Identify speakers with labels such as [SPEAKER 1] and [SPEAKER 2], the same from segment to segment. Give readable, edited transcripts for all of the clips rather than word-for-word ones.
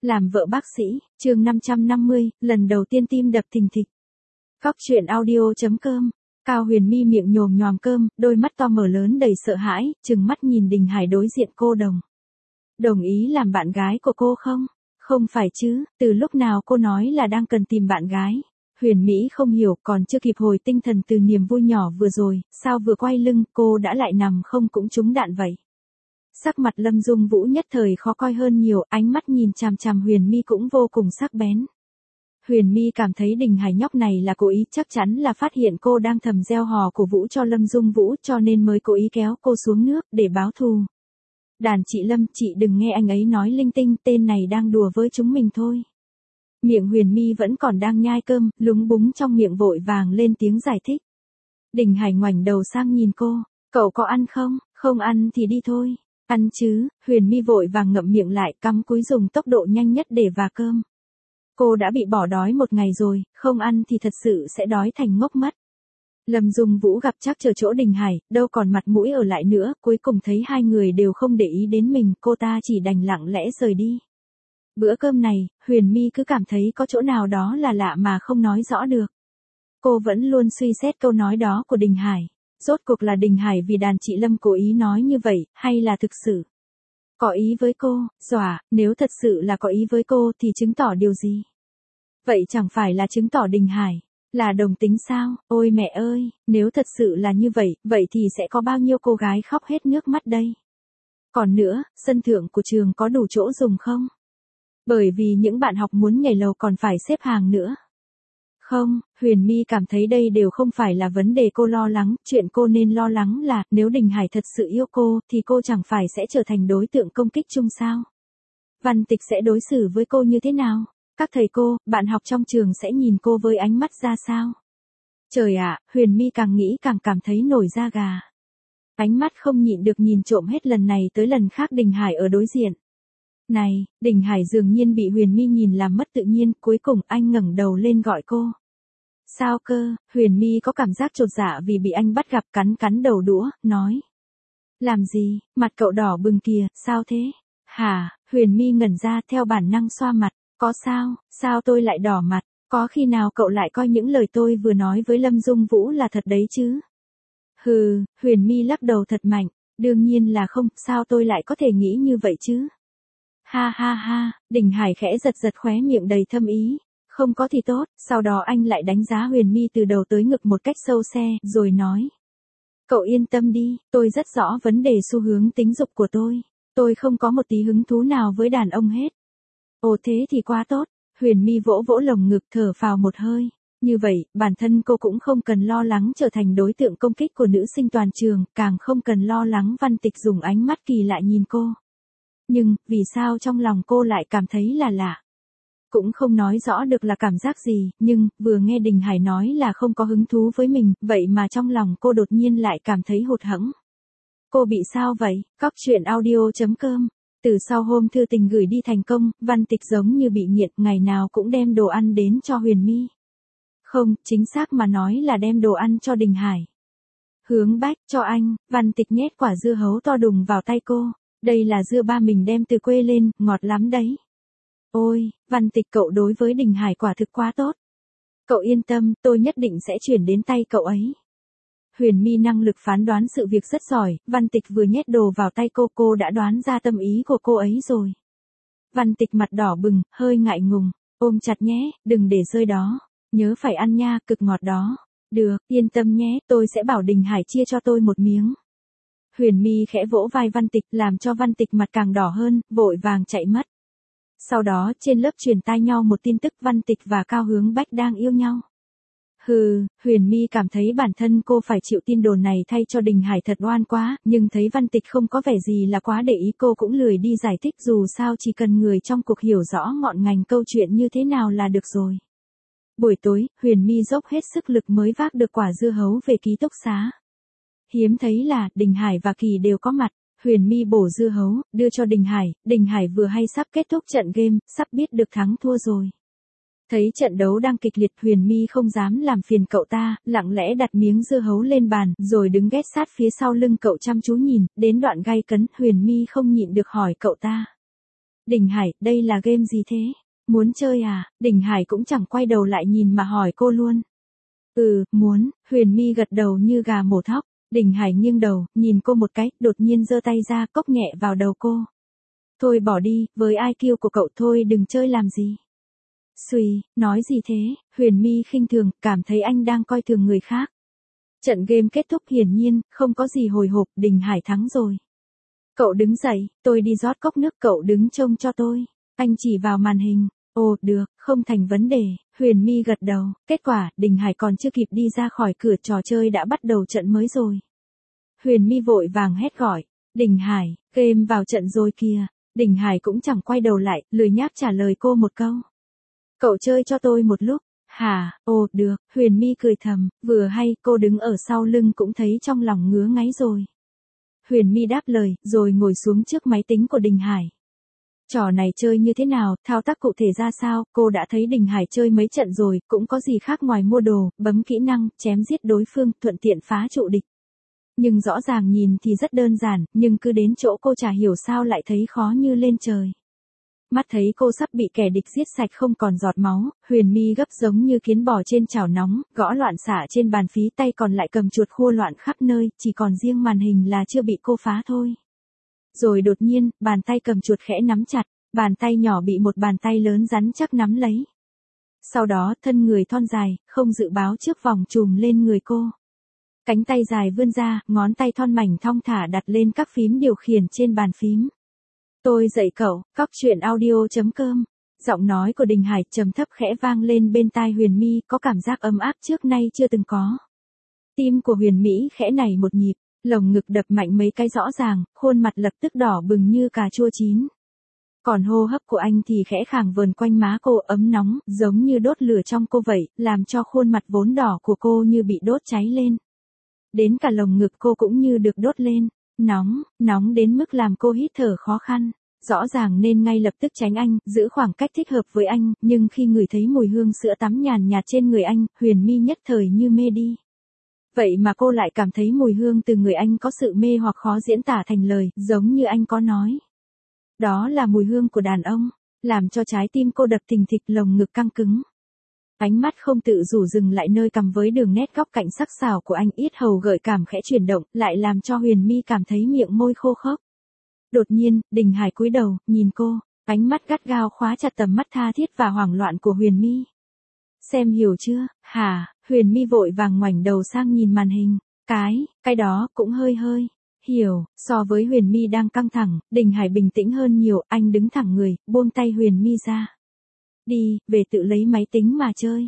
[SPEAKER 1] Làm vợ bác sĩ, chương 550, lần đầu tiên tim đập thình thịch. Cóc truyện audio.com. Cao Huyền Mi miệng nhồm nhòm cơm, đôi mắt to mở lớn đầy sợ hãi, trừng mắt nhìn Đình Hải đối diện cô Đồng. Đồng ý làm bạn gái của cô không? Không phải chứ, từ lúc nào cô nói là đang cần tìm bạn gái? Huyền Mỹ không hiểu, còn chưa kịp hồi tinh thần từ niềm vui nhỏ vừa rồi, sao vừa quay lưng cô đã lại nằm không cũng trúng đạn vậy. Sắc mặt Lâm Dung Vũ nhất thời khó coi hơn nhiều, ánh mắt nhìn chằm chằm Huyền Mi cũng vô cùng sắc bén. Huyền Mi cảm thấy Đình Hải nhóc này là cố ý, chắc chắn là phát hiện cô đang thầm gieo hò cổ vũ cho Lâm Dung Vũ cho nên mới cố ý kéo cô xuống nước để báo thù. Đàn chị Lâm, chị đừng nghe anh ấy nói linh tinh, tên này đang đùa với chúng mình thôi. Miệng Huyền Mi vẫn còn đang nhai cơm, lúng búng trong miệng vội vàng lên tiếng giải thích. Đình Hải ngoảnh đầu sang nhìn cô, cậu có ăn không? Không ăn thì đi thôi. Ăn chứ, Huyền Mi vội vàng ngậm miệng lại, cắm cúi dùng tốc độ nhanh nhất để vả cơm. Cô đã bị bỏ đói một ngày rồi, không ăn thì thật sự sẽ đói thành ngốc mất. Lâm Dung Vũ gặp chắc chờ chỗ Đình Hải, đâu còn mặt mũi ở lại nữa, cuối cùng thấy hai người đều không để ý đến mình, cô ta chỉ đành lặng lẽ rời đi. Bữa cơm này, Huyền Mi cứ cảm thấy có chỗ nào đó là lạ mà không nói rõ được. Cô vẫn luôn suy xét câu nói đó của Đình Hải. Rốt cuộc là Đình Hải vì đàn chị Lâm cố ý nói như vậy, hay là thực sự có ý với cô? Dọa, nếu thật sự là có ý với cô thì chứng tỏ điều gì? Vậy chẳng phải là chứng tỏ Đình Hải là đồng tính sao? Ôi mẹ ơi, nếu thật sự là như vậy, vậy thì sẽ có bao nhiêu cô gái khóc hết nước mắt đây? Còn nữa, sân thượng của trường có đủ chỗ dùng không? Bởi vì những bạn học muốn nhảy lầu còn phải xếp hàng nữa. Không, Huyền Mi cảm thấy đây đều không phải là vấn đề cô lo lắng, chuyện cô nên lo lắng là nếu Đình Hải thật sự yêu cô thì cô chẳng phải sẽ trở thành đối tượng công kích chung sao? Văn Tịch sẽ đối xử với cô như thế nào? Các thầy cô, bạn học trong trường sẽ nhìn cô với ánh mắt ra sao? Trời ạ, Huyền Mi càng nghĩ càng cảm thấy nổi da gà. Ánh mắt không nhịn được nhìn trộm hết lần này tới lần khác Đình Hải ở đối diện. Này, Đình Hải dường nhiên bị Huyền Mi nhìn làm mất tự nhiên, cuối cùng anh ngẩng đầu lên gọi cô. Sao cơ? Huyền Mi có cảm giác chột dạ vì bị anh bắt gặp, cắn đầu đũa, nói. Làm gì? Mặt cậu đỏ bừng kìa, sao thế? Hả? Huyền Mi ngẩn ra theo bản năng xoa mặt. Có sao? Sao tôi lại đỏ mặt? Có khi nào cậu lại coi những lời tôi vừa nói với Lâm Dung Vũ là thật đấy chứ? Hừ, Huyền Mi lắc đầu thật mạnh. Đương nhiên là không, sao tôi lại có thể nghĩ như vậy chứ? Ha ha ha, Đình Hải khẽ giật giật khóe miệng đầy thâm ý. Không có thì tốt, sau đó anh lại đánh giá Huyền Mi từ đầu tới ngực một cách sâu xe, rồi nói. Cậu yên tâm đi, tôi rất rõ vấn đề xu hướng tính dục của tôi. Tôi không có một tí hứng thú nào với đàn ông hết. Ồ thế thì quá tốt, Huyền Mi vỗ vỗ lồng ngực thở phào một hơi. Như vậy, bản thân cô cũng không cần lo lắng trở thành đối tượng công kích của nữ sinh toàn trường, càng không cần lo lắng Văn Tịch dùng ánh mắt kỳ lạ nhìn cô. Nhưng, vì sao trong lòng cô lại cảm thấy là lạ? Cũng không nói rõ được là cảm giác gì, nhưng, vừa nghe Đình Hải nói là không có hứng thú với mình, vậy mà trong lòng cô đột nhiên lại cảm thấy hụt hẫng. Cô bị sao vậy? Cóc truyện audio.com. Từ sau hôm thư tình gửi đi thành công, Văn Tịch giống như bị nghiện, ngày nào cũng đem đồ ăn đến cho Huyền Mi. Không, chính xác mà nói là đem đồ ăn cho Đình Hải. Hướng Bách, cho anh, Văn Tịch nhét quả dưa hấu to đùng vào tay cô. Đây là dưa ba mình đem từ quê lên, ngọt lắm đấy. Ôi, Văn Tịch cậu đối với Đình Hải quả thực quá tốt. Cậu yên tâm, tôi nhất định sẽ chuyển đến tay cậu ấy. Huyền Mi năng lực phán đoán sự việc rất giỏi, Văn Tịch vừa nhét đồ vào tay cô đã đoán ra tâm ý của cô ấy rồi. Văn Tịch mặt đỏ bừng, hơi ngại ngùng, ôm chặt nhé, đừng để rơi đó. Nhớ phải ăn nha, cực ngọt đó. Được, yên tâm nhé, tôi sẽ bảo Đình Hải chia cho tôi một miếng. Huyền Mi khẽ vỗ vai Văn Tịch làm cho Văn Tịch mặt càng đỏ hơn, vội vàng chạy mất. Sau đó trên lớp truyền tai nhau một tin tức Văn Tịch và Cao Hướng Bách đang yêu nhau. Hừ, Huyền Mi cảm thấy bản thân cô phải chịu tin đồn này thay cho Đình Hải thật oan quá, nhưng thấy Văn Tịch không có vẻ gì là quá để ý cô cũng lười đi giải thích, dù sao chỉ cần người trong cuộc hiểu rõ ngọn ngành câu chuyện như thế nào là được rồi. Buổi tối, Huyền Mi dốc hết sức lực mới vác được quả dưa hấu về ký túc xá. Hiếm thấy là, Đình Hải và Kỳ đều có mặt. Huyền Mi bổ dưa hấu, đưa cho Đình Hải vừa hay sắp kết thúc trận game, sắp biết được thắng thua rồi. Thấy trận đấu đang kịch liệt, Huyền Mi không dám làm phiền cậu ta, lặng lẽ đặt miếng dưa hấu lên bàn, rồi đứng ghét sát phía sau lưng cậu chăm chú nhìn, đến đoạn gay cấn, Huyền Mi không nhịn được hỏi cậu ta. Đình Hải, đây là game gì thế? Muốn chơi à? Đình Hải cũng chẳng quay đầu lại nhìn mà hỏi cô luôn. Muốn, Huyền My gật đầu như gà mổ thóc. Đình Hải nghiêng đầu, nhìn cô một cái, đột nhiên giơ tay ra cốc nhẹ vào đầu cô. Thôi bỏ đi, với IQ của cậu thôi đừng chơi làm gì. Xùi, nói gì thế? Huyền My khinh thường, cảm thấy anh đang coi thường người khác. Trận game kết thúc hiển nhiên, không có gì hồi hộp, Đình Hải thắng rồi. Cậu đứng dậy, tôi đi rót cốc nước, cậu đứng trông cho tôi. Anh chỉ vào màn hình. Ồ, được, không thành vấn đề, Huyền My gật đầu. Kết quả, Đình Hải còn chưa kịp đi ra khỏi cửa, trò chơi đã bắt đầu trận mới rồi. Huyền My vội vàng hét gọi. Đình Hải, game vào trận rồi kìa. Đình Hải cũng chẳng quay đầu lại, lười nhác trả lời cô một câu. Cậu chơi cho tôi một lúc. Hả, ồ, được, Huyền My cười thầm, vừa hay, cô đứng ở sau lưng cũng thấy trong lòng ngứa ngáy rồi. Huyền My đáp lời, rồi ngồi xuống trước máy tính của Đình Hải. Trò này chơi như thế nào, thao tác cụ thể ra sao, cô đã thấy Đình Hải chơi mấy trận rồi, cũng có gì khác ngoài mua đồ, bấm kỹ năng, chém giết đối phương, thuận tiện phá trụ địch. Nhưng rõ ràng nhìn thì rất đơn giản, nhưng cứ đến chỗ cô chả hiểu sao lại thấy khó như lên trời. Mắt thấy cô sắp bị kẻ địch giết sạch không còn giọt máu, Huyền My gấp giống như kiến bò trên chảo nóng, gõ loạn xạ trên bàn phí, tay còn lại cầm chuột khua loạn khắp nơi, chỉ còn riêng màn hình là chưa bị cô phá thôi. Rồi đột nhiên, bàn tay cầm chuột khẽ nắm chặt, bàn tay nhỏ bị một bàn tay lớn rắn chắc nắm lấy. Sau đó, thân người thon dài, không dự báo trước vòng trùm lên người cô. Cánh tay dài vươn ra, ngón tay thon mảnh thong thả đặt lên các phím điều khiển trên bàn phím. Tôi dạy cậu, coctruyện.audio.com. Giọng nói của Đình Hải trầm thấp khẽ vang lên bên tai Huyền My, có cảm giác ấm áp trước nay chưa từng có. Tim của Huyền Mỹ khẽ nảy một nhịp, lồng ngực đập mạnh mấy cái rõ ràng, khuôn mặt lập tức đỏ bừng như cà chua chín. Còn hô hấp của anh thì khẽ khàng vờn quanh má cô, ấm nóng, giống như đốt lửa trong cô vậy, làm cho khuôn mặt vốn đỏ của cô như bị đốt cháy lên. Đến cả lồng ngực cô cũng như được đốt lên, nóng đến mức làm cô hít thở khó khăn. Rõ ràng nên ngay lập tức tránh anh, giữ khoảng cách thích hợp với anh, nhưng khi ngửi thấy mùi hương sữa tắm nhàn nhạt trên người anh, Huyền My nhất thời như mê đi. Vậy mà cô lại cảm thấy mùi hương từ người anh có sự mê hoặc khó diễn tả thành lời, giống như anh có nói. Đó là mùi hương của đàn ông, làm cho trái tim cô đập thình thịch, lồng ngực căng cứng. Ánh mắt không tự chủ dừng lại nơi cằm với đường nét góc cạnh sắc sảo của anh, yết hầu gợi cảm khẽ chuyển động, lại làm cho Huyền My cảm thấy miệng môi khô khốc. Đột nhiên, Đình Hải cúi đầu, nhìn cô, ánh mắt gắt gao khóa chặt tầm mắt tha thiết và hoảng loạn của Huyền My. Xem hiểu chưa, hả? Huyền My vội vàng ngoảnh đầu sang nhìn màn hình. Cái đó cũng hơi. Hiểu, so với Huyền My đang căng thẳng, Đình Hải bình tĩnh hơn nhiều, anh đứng thẳng người, buông tay Huyền My ra. Đi, về tự lấy máy tính mà chơi.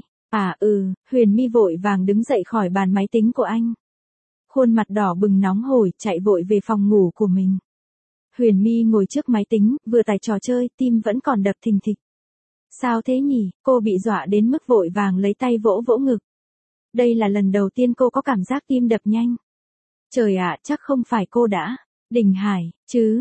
[SPEAKER 1] Huyền My vội vàng đứng dậy khỏi bàn máy tính của anh. Khuôn mặt đỏ bừng nóng hổi, chạy vội về phòng ngủ của mình. Huyền My ngồi trước máy tính, vừa tải trò chơi, tim vẫn còn đập thình thịch. Sao thế nhỉ, cô bị dọa đến mức vội vàng lấy tay vỗ vỗ ngực. Đây là lần đầu tiên cô có cảm giác tim đập nhanh. Trời ạ, chắc không phải cô đã. Đình Hải, chứ,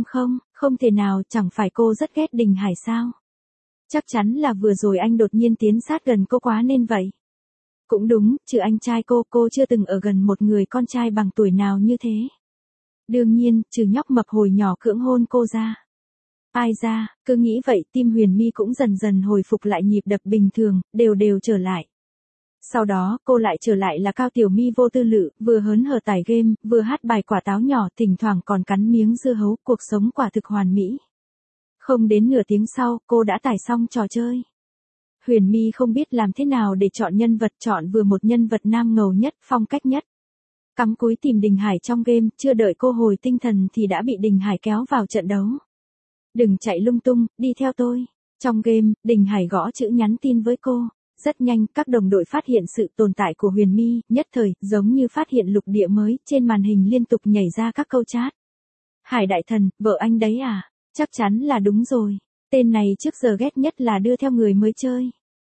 [SPEAKER 1] không thể nào, chẳng phải cô rất ghét Đình Hải sao? Chắc chắn là vừa rồi anh đột nhiên tiến sát gần cô quá nên vậy. Cũng đúng, trừ anh trai cô chưa từng ở gần một người con trai bằng tuổi nào như thế. Đương nhiên, trừ nhóc mập hồi nhỏ cưỡng hôn cô ra. Ai ra, cứ nghĩ vậy, tim Huyền My cũng dần dần hồi phục lại nhịp đập bình thường, đều trở lại. Sau đó, cô lại trở lại là Cao Tiểu My vô tư lự, vừa hớn hở tải game, vừa hát bài quả táo nhỏ, thỉnh thoảng còn cắn miếng dưa hấu, cuộc sống quả thực hoàn mỹ. Không đến nửa tiếng sau, cô đã tải xong trò chơi. Huyền My không biết làm thế nào để chọn nhân vật, chọn vừa một nhân vật nam ngầu nhất, phong cách nhất. Cắm cúi tìm Đình Hải trong game, chưa đợi cô hồi tinh thần thì đã bị Đình Hải kéo vào trận đấu. Đừng chạy lung tung, đi theo tôi. Trong game, Đình Hải gõ chữ nhắn tin với cô. Rất nhanh, các đồng đội phát hiện sự tồn tại của Huyền My, nhất thời, giống như phát hiện lục địa mới, trên màn hình liên tục nhảy ra các câu chat. Hải đại thần, vợ anh đấy à? Chắc chắn là đúng rồi. Tên này trước giờ ghét nhất là đưa theo người mới chơi.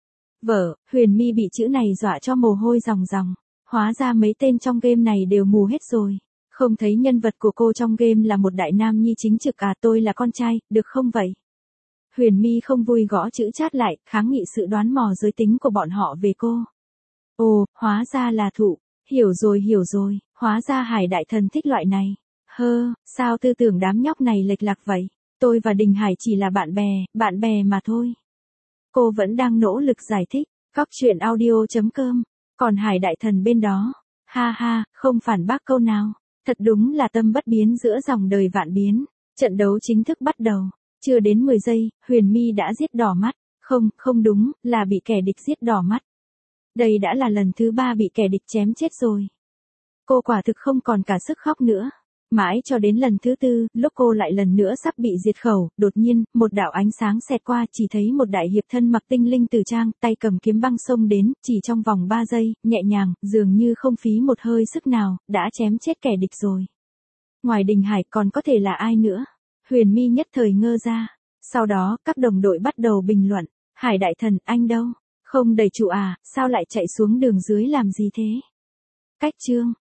[SPEAKER 1] Vợ, Huyền My bị chữ này dọa cho mồ hôi ròng ròng. Hóa ra mấy tên trong game này đều mù hết rồi. Không thấy nhân vật của cô trong game là một đại nam nhi chính trực à, tôi là con trai, được không vậy? Huyền My không vui gõ chữ chat lại, kháng nghị sự đoán mò giới tính của bọn họ về cô. Ồ, hóa ra là thụ. Hiểu rồi, hóa ra Hải đại thần thích loại này. Sao tư tưởng đám nhóc này lệch lạc vậy? Tôi và Đình Hải chỉ là bạn bè mà thôi. Cô vẫn đang nỗ lực giải thích. Cóc truyện audio.com. Còn Hải đại thần bên đó. Ha ha, không phản bác câu nào. Thật đúng là tâm bất biến giữa dòng đời vạn biến. Trận đấu chính thức bắt đầu. Chưa đến 10 giây, Huyền My đã giết đỏ mắt. Không đúng, là bị kẻ địch giết đỏ mắt. Đây đã là lần thứ 3 bị kẻ địch chém chết rồi. Cô quả thực không còn cả sức khóc nữa. Mãi cho đến lần thứ 4, lúc cô lại lần nữa sắp bị diệt khẩu, đột nhiên, một đạo ánh sáng xẹt qua, chỉ thấy một đại hiệp thân mặc tinh linh tử trang, tay cầm kiếm băng xông đến, chỉ trong vòng 3 giây, nhẹ nhàng, dường như không phí một hơi sức nào, đã chém chết kẻ địch rồi. Ngoài Đình Hải còn có thể là ai nữa? Huyền My nhất thời ngơ ra. Sau đó, các đồng đội bắt đầu bình luận. Hải đại thần, anh đâu? Không đẩy trụ à, sao lại chạy xuống đường dưới làm gì thế? Cách chương.